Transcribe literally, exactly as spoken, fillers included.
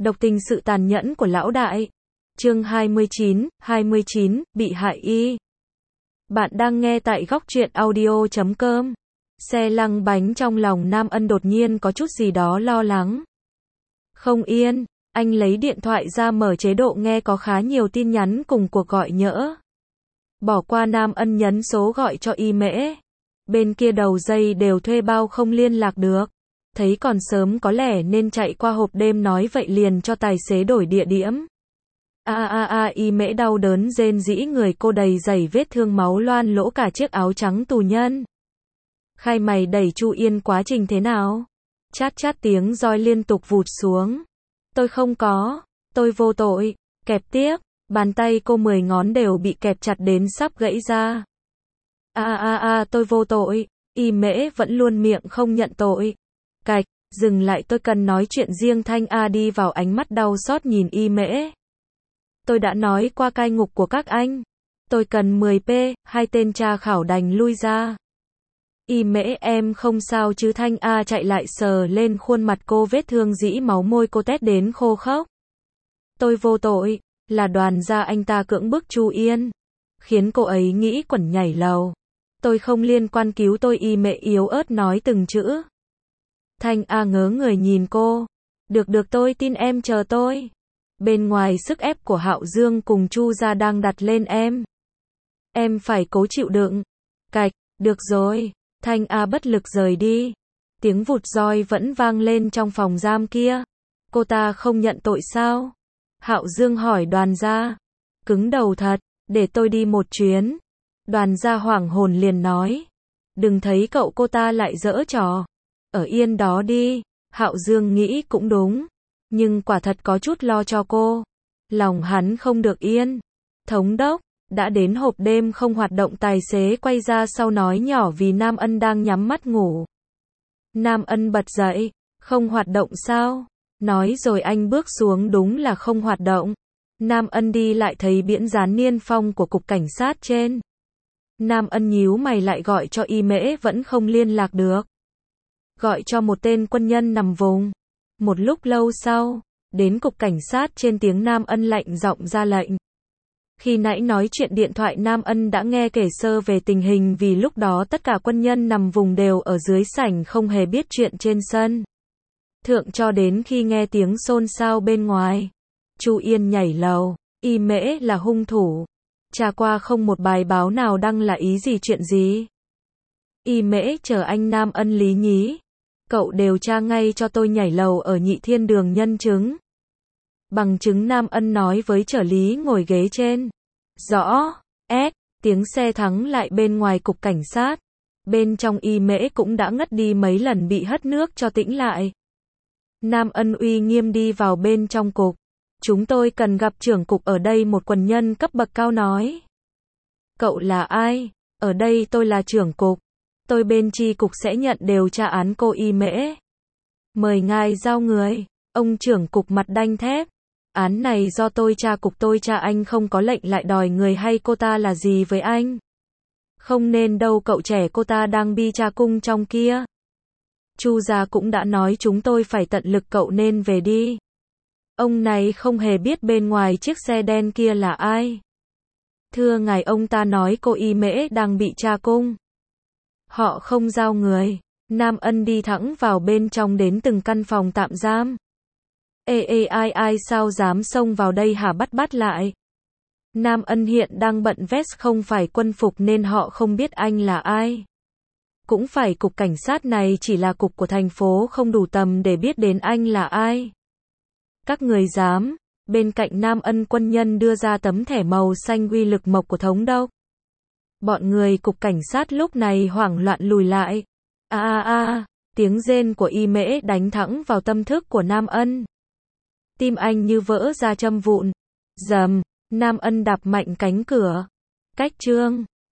Độc tình sự tàn nhẫn của lão đại. Chương hai mươi chín, hai mươi chín, bị hại y. Bạn đang nghe tại góc truyện audio chấm com. Xe lăn bánh trong lòng Nam Ân đột nhiên có chút gì đó lo lắng. Không yên, anh lấy điện thoại ra mở chế độ nghe có khá nhiều tin nhắn cùng cuộc gọi nhỡ. Bỏ qua Nam Ân nhấn số gọi cho Y Mễ. Bên kia đầu dây đều thuê bao không liên lạc được. Thấy còn sớm có lẽ nên chạy qua hộp đêm nói vậy liền cho tài xế đổi địa điểm. A a a Y Mễ đau đớn rên rỉ, người cô đầy dày vết thương, máu loan lỗ cả chiếc áo trắng tù nhân. Khai mày đẩy Chu Yên, quá trình thế nào? Chát chát tiếng roi liên tục vụt xuống. Tôi không có, tôi vô tội. Kẹp tiếp, bàn tay cô mười ngón đều bị kẹp chặt đến sắp gãy ra. A a a tôi vô tội. Y Mễ vẫn luôn miệng không nhận tội. Cạch, dừng lại, tôi cần nói chuyện riêng. Thanh A đi vào, ánh mắt đau xót nhìn Y Mễ. Tôi đã nói qua cai ngục của các anh. Tôi cần mười p, hai tên tra khảo đành lui ra. Y Mễ, em không sao chứ? Thanh A chạy lại sờ lên khuôn mặt cô, vết thương dĩ máu, môi cô tét đến khô khốc. Tôi vô tội, là Đoàn gia anh ta cưỡng bức Chu Yên, khiến cô ấy nghĩ quẩn nhảy lầu. Tôi không liên quan, cứu tôi. Y Mễ yếu ớt nói từng chữ. Thanh A ngớ người nhìn cô. Được được, tôi tin em, chờ tôi. Bên ngoài sức ép của Hạo Dương cùng Chu gia đang đặt lên em. Em phải cố chịu đựng. Cạch, được rồi. Thanh A bất lực rời đi. Tiếng vụt roi vẫn vang lên trong phòng giam kia. Cô ta không nhận tội sao? Hạo Dương hỏi Đoàn gia. Cứng đầu thật, để tôi đi một chuyến. Đoàn gia hoảng hồn liền nói. Đừng thấy cậu cô ta lại giở trò. Ở yên đó đi. Hạo Dương nghĩ cũng đúng. Nhưng quả thật có chút lo cho cô. Lòng hắn không được yên. Thống đốc, đã đến hộp đêm không hoạt động. Tài xế quay ra sau nói nhỏ vì Nam Ân đang nhắm mắt ngủ. Nam Ân bật dậy. Không hoạt động sao? Nói rồi anh bước xuống, đúng là không hoạt động. Nam Ân đi lại thấy biển dán niên phong của cục cảnh sát trên. Nam Ân nhíu mày lại gọi cho Y Mễ, vẫn không liên lạc được. Gọi cho một tên quân nhân nằm vùng. Một lúc lâu sau, đến cục cảnh sát trên, tiếng Nam Ân lạnh giọng ra lệnh. Khi nãy nói chuyện điện thoại, Nam Ân đã nghe kể sơ về tình hình, vì lúc đó tất cả quân nhân nằm vùng đều ở dưới sảnh, không hề biết chuyện trên sân thượng cho đến khi nghe tiếng xôn xao bên ngoài. Chu Yên nhảy lầu, Y Mễ là hung thủ. Tra qua không một bài báo nào đăng, là ý gì, chuyện gì? Y Mễ, chờ anh. Nam Ân lý nhí. Cậu điều tra ngay cho tôi, nhảy lầu ở Nhị Thiên Đường, nhân chứng. Bằng chứng. Nam Ân nói với trợ lý ngồi ghế trên. Rõ. S. Tiếng xe thắng lại bên ngoài cục cảnh sát. Bên trong Y Mễ cũng đã ngất đi mấy lần, bị hất nước cho tĩnh lại. Nam Ân uy nghiêm đi vào bên trong cục. Chúng tôi cần gặp trưởng cục ở đây, một quân nhân cấp bậc cao nói. Cậu là ai? Ở đây tôi là trưởng cục. Tôi bên chi cục sẽ nhận điều tra án cô Y Mễ. Mời ngài giao người. Ông trưởng cục mặt đanh thép. Án này do tôi tra, cục tôi tra, anh không có lệnh lại đòi người, hay cô ta là gì với anh? Không nên đâu, cậu trẻ cô ta đang bi tra cung trong kia. Chu gia cũng đã nói chúng tôi phải tận lực, cậu nên về đi. Ông này không hề biết bên ngoài chiếc xe đen kia là ai. Thưa ngài, ông ta nói cô Y Mễ đang bị tra cung. Họ không giao người. Nam Ân đi thẳng vào bên trong, đến từng căn phòng tạm giam. Ê ê ai ai sao dám xông vào đây hả? Bắt bắt lại. Nam Ân hiện đang bận vest, không phải quân phục nên họ không biết anh là ai. Cũng phải, cục cảnh sát này chỉ là cục của thành phố, không đủ tầm để biết đến anh là ai. Các người dám. Bên cạnh Nam Ân, quân nhân đưa ra tấm thẻ màu xanh uy lực mộc của thống đốc. Bọn người cục cảnh sát lúc này hoảng loạn lùi lại. A a a, tiếng rên của Y Mễ đánh thẳng vào tâm thức của Nam Ân. Tim anh như vỡ ra, châm vụn. Dầm, Nam Ân đạp mạnh cánh cửa. Cách trương.